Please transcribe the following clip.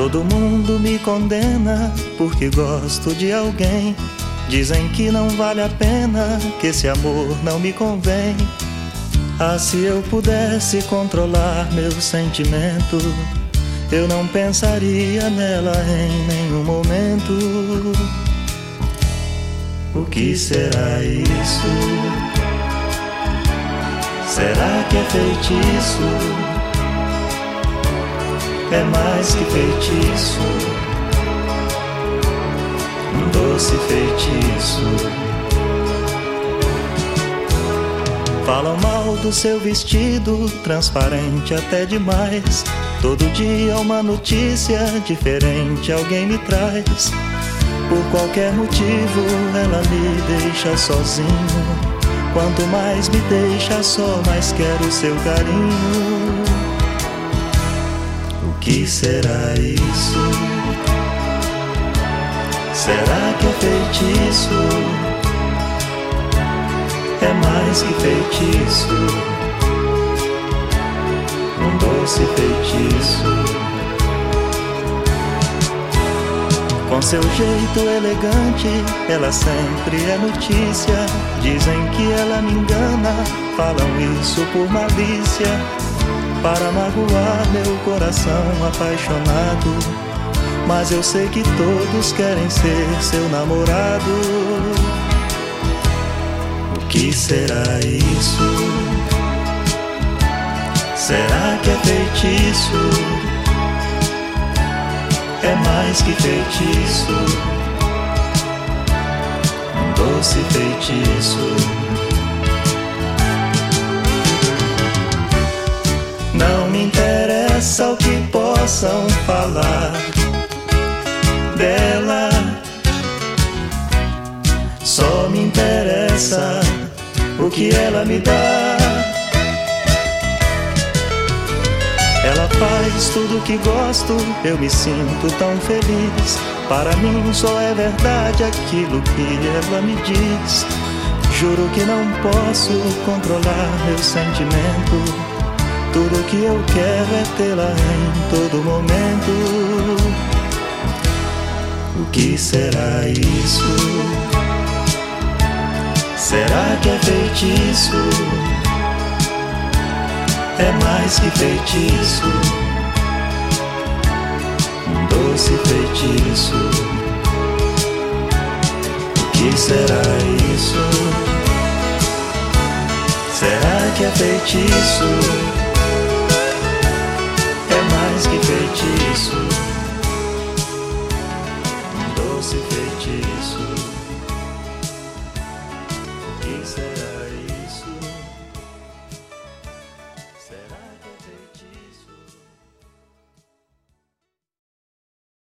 Todo mundo me condena porque gosto de alguém. Dizem que não vale a pena, que esse amor não me convém. Ah, se eu pudesse controlar meu sentimento, eu não pensaria nela em nenhum momento. O que será isso? Será que é feitiço? É mais que feitiço, um doce feitiço. Falam mal do seu vestido, transparente até demais. Todo dia uma notícia diferente alguém me traz. Por qualquer motivo ela me deixa sozinho. Quanto mais me deixa só, mais quero seu carinho. O que será isso? Será que é feitiço? É mais que feitiço, um doce feitiço. Com seu jeito elegante, ela sempre é notícia. Dizem que ela me engana, falam isso por malícia, para magoar meu coração apaixonado. Mas eu sei que todos querem ser seu namorado. O que será isso? Será que é feitiço? É mais que feitiço, um doce feitiço. Não me interessa o que possam falar dela, só me interessa o que ela me dá. Ela faz tudo que gosto, eu me sinto tão feliz. Para mim só é verdade aquilo que ela me diz. Juro que não posso controlar meu sentimento. Tudo que eu quero é tê-la em todo momento. O que será isso? Será que é feitiço? É mais que feitiço, um doce feitiço. O que será isso? Será que é feitiço? É mais que feitiço, um doce feitiço.